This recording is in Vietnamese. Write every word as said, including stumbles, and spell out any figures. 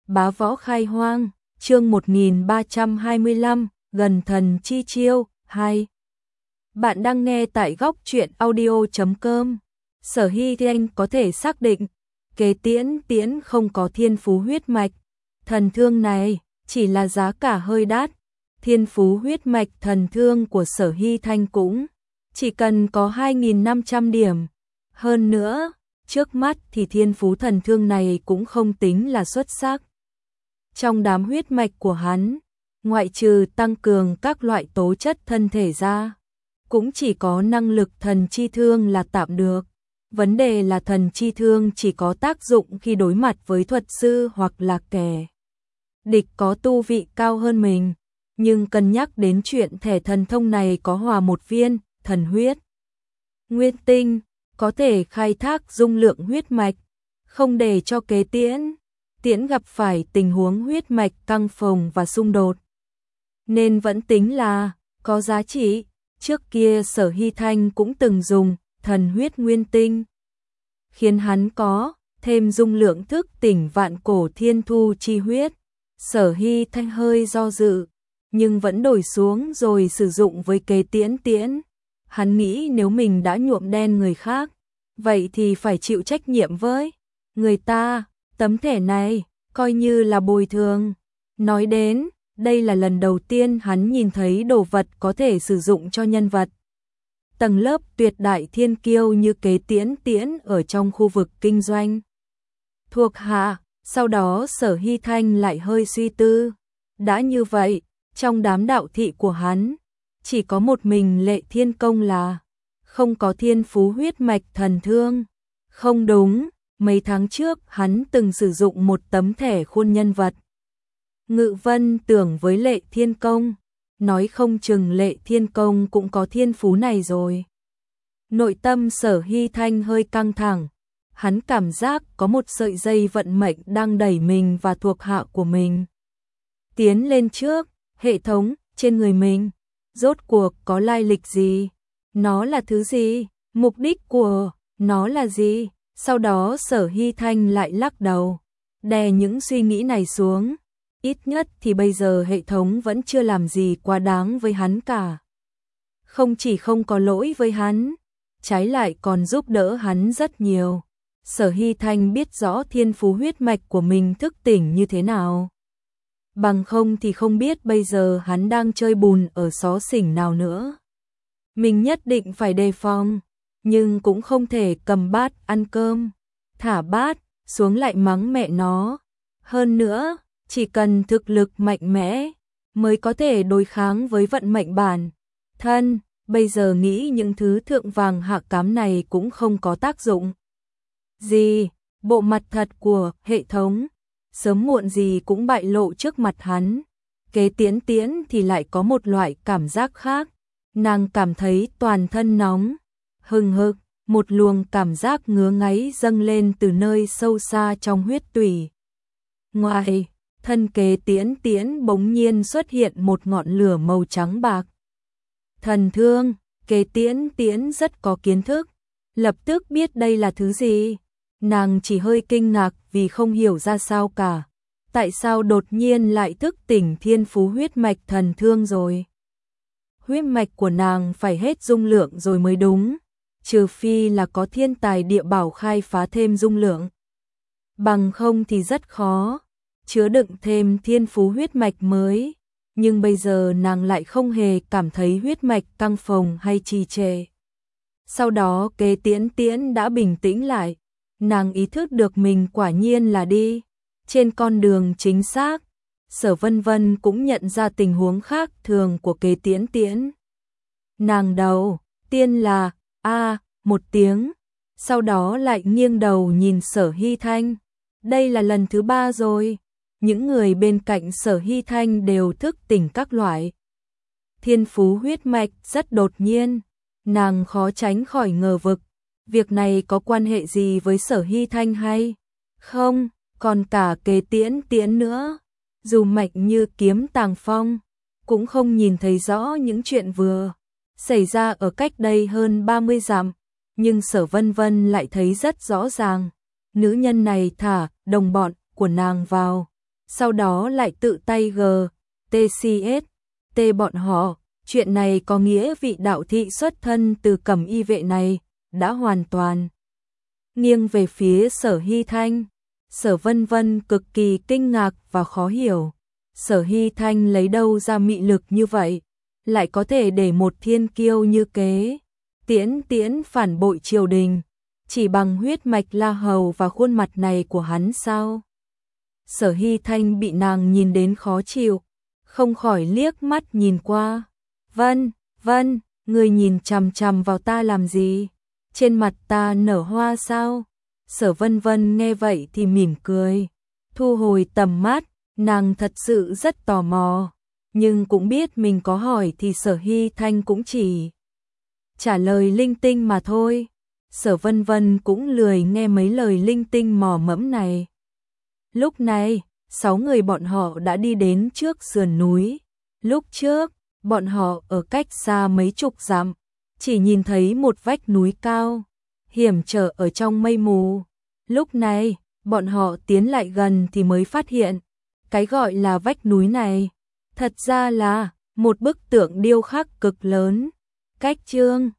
Bá Võ Khai Hoang, chương một nghìn ba trăm hai mươi lăm, gần thần chi chiêu, hai. Bạn đang nghe tại góc truyện audio chấm com. Sở Hy Thanh có thể xác định, Kế Tiễn Tiễn không có thiên phú huyết mạch. Thần thương này chỉ là giá cả hơi đắt. Thiên phú huyết mạch thần thương của Sở Hy Thanh cũng chỉ cần có hai nghìn năm trăm điểm. Hơn nữa, trước mắt thì thiên phú thần thương này cũng không tính là xuất sắc. Trong đám huyết mạch của hắn, ngoại trừ tăng cường các loại tố chất thân thể ra, cũng chỉ có năng lực thần chi thương là tạm được. Vấn đề là thần chi thương chỉ có tác dụng khi đối mặt với thuật sư hoặc là kẻ địch có tu vị cao hơn mình. Nhưng cân nhắc đến chuyện thẻ thần thông này có hòa một viên thần huyết nguyên tinh, có thể khai thác dung lượng huyết mạch, không để cho Kế Tiễn Tiễn gặp phải tình huống huyết mạch căng phồng và xung đột, nên vẫn tính là có giá trị. Trước kia Sở Hy Thanh cũng từng dùng thần huyết nguyên tinh, khiến hắn có thêm dung lượng thức tỉnh vạn cổ thiên thu chi huyết. Sở Hy Thanh hơi do dự, nhưng vẫn đổi xuống rồi sử dụng với Kế Tiễn Tiễn. Hắn nghĩ nếu mình đã nhuộm đen người khác, vậy thì phải chịu trách nhiệm với người ta. Tấm thẻ này coi như là bồi thường. Nói đến, đây là lần đầu tiên hắn nhìn thấy đồ vật có thể sử dụng cho nhân vật tầng lớp tuyệt đại thiên kiêu như Kế Tiễn Tiễn ở trong khu vực kinh doanh thuộc hạ. Sau đó Sở Hy Thanh lại hơi suy tư. Đã như vậy, trong đám đạo thị của hắn, chỉ có một mình Lệ Thiên Công là không có thiên phú huyết mạch thần thương. Không đúng, mấy tháng trước hắn từng sử dụng một tấm thẻ khuôn nhân vật Ngự Vân tưởng với Lệ Thiên Công, nói không chừng Lệ Thiên Công cũng có thiên phú này rồi. Nội tâm Sở Hy Thanh hơi căng thẳng, hắn cảm giác có một sợi dây vận mệnh đang đẩy mình và thuộc hạ của mình tiến lên trước. Hệ thống trên người mình rốt cuộc có lai lịch gì? Nó là thứ gì? Mục đích của nó là gì? Sau đó Sở Hy Thanh lại lắc đầu, đè những suy nghĩ này xuống. Ít nhất thì bây giờ hệ thống vẫn chưa làm gì quá đáng với hắn cả. Không chỉ không có lỗi với hắn, trái lại còn giúp đỡ hắn rất nhiều. Sở Hy Thanh biết rõ thiên phú huyết mạch của mình thức tỉnh như thế nào. Bằng không thì không biết bây giờ hắn đang chơi bùn ở xó xỉnh nào nữa. Mình nhất định phải đề phòng, nhưng cũng không thể cầm bát ăn cơm, thả bát xuống lại mắng mẹ nó. Hơn nữa, chỉ cần thực lực mạnh mẽ mới có thể đối kháng với vận mệnh bản thân. Bây giờ nghĩ những thứ thượng vàng hạ cám này cũng không có tác dụng gì. Bộ mặt thật của hệ thống sớm muộn gì cũng bại lộ trước mặt hắn. Kế Tiễn Tiễn thì lại có một loại cảm giác khác. Nàng cảm thấy toàn thân nóng hừng hực, một luồng cảm giác ngứa ngáy dâng lên từ nơi sâu xa trong huyết tủy. Ngoài thân Kế Tiễn Tiễn bỗng nhiên xuất hiện một ngọn lửa màu trắng bạc. Thần thương. Kế Tiễn Tiễn rất có kiến thức, lập tức biết đây là thứ gì. Nàng chỉ hơi kinh ngạc vì không hiểu ra sao cả. Tại sao đột nhiên lại thức tỉnh thiên phú huyết mạch thần thương rồi? Huyết mạch của nàng phải hết dung lượng rồi mới đúng, trừ phi là có thiên tài địa bảo khai phá thêm dung lượng. Bằng không thì rất khó chứa đựng thêm thiên phú huyết mạch mới. Nhưng bây giờ nàng lại không hề cảm thấy huyết mạch căng phồng hay trì trệ. Sau đó Kế Tiễn Tiễn đã bình tĩnh lại. Nàng ý thức được mình quả nhiên là đi trên con đường chính xác. Sở Vân Vân cũng nhận ra tình huống khác thường của Kế Tiễn Tiễn. Nàng đầu tiên là a một tiếng, sau đó lại nghiêng đầu nhìn Sở Hy Thanh. Đây là lần thứ ba rồi. Những người bên cạnh Sở Hy Thanh đều thức tỉnh các loại thiên phú huyết mạch rất đột nhiên. Nàng khó tránh khỏi ngờ vực, việc này có quan hệ gì với Sở Hy Thanh hay không? Còn cả Kế Tiễn Tiễn nữa, dù mạnh như kiếm tàng phong, cũng không nhìn thấy rõ những chuyện vừa xảy ra ở cách đây hơn ba mươi dặm. Nhưng Sở Vân Vân lại thấy rất rõ ràng. Nữ nhân này thả đồng bọn của nàng vào sau đó lại tự tay g, tcs, t bọn họ. Chuyện này có nghĩa vị đạo thị xuất thân từ Cẩm Y vệ này đã hoàn toàn nghiêng về phía Sở Hy Thanh. Sở Vân Vân cực kỳ kinh ngạc và khó hiểu. Sở Hy Thanh lấy đâu ra mị lực như vậy, lại có thể để một thiên kiêu như Kế Tiễn Tiễn phản bội triều đình, chỉ bằng huyết mạch La Hầu và khuôn mặt này của hắn sao? Sở Hy Thanh bị nàng nhìn đến khó chịu, không khỏi liếc mắt nhìn qua. Vân, Vân, người nhìn chằm chằm vào ta làm gì? Trên mặt ta nở hoa sao? Sở Vân Vân nghe vậy thì mỉm cười, thu hồi tầm mắt, nàng thật sự rất tò mò, nhưng cũng biết mình có hỏi thì Sở Hy Thanh cũng chỉ trả lời linh tinh mà thôi. Sở Vân Vân cũng lười nghe mấy lời linh tinh mò mẫm này. Lúc này, sáu người bọn họ đã đi đến trước sườn núi. Lúc trước, bọn họ ở cách xa mấy chục dặm, chỉ nhìn thấy một vách núi cao, hiểm trở ở trong mây mù. Lúc này, bọn họ tiến lại gần thì mới phát hiện, cái gọi là vách núi này, thật ra là một bức tượng điêu khắc cực lớn, cách chương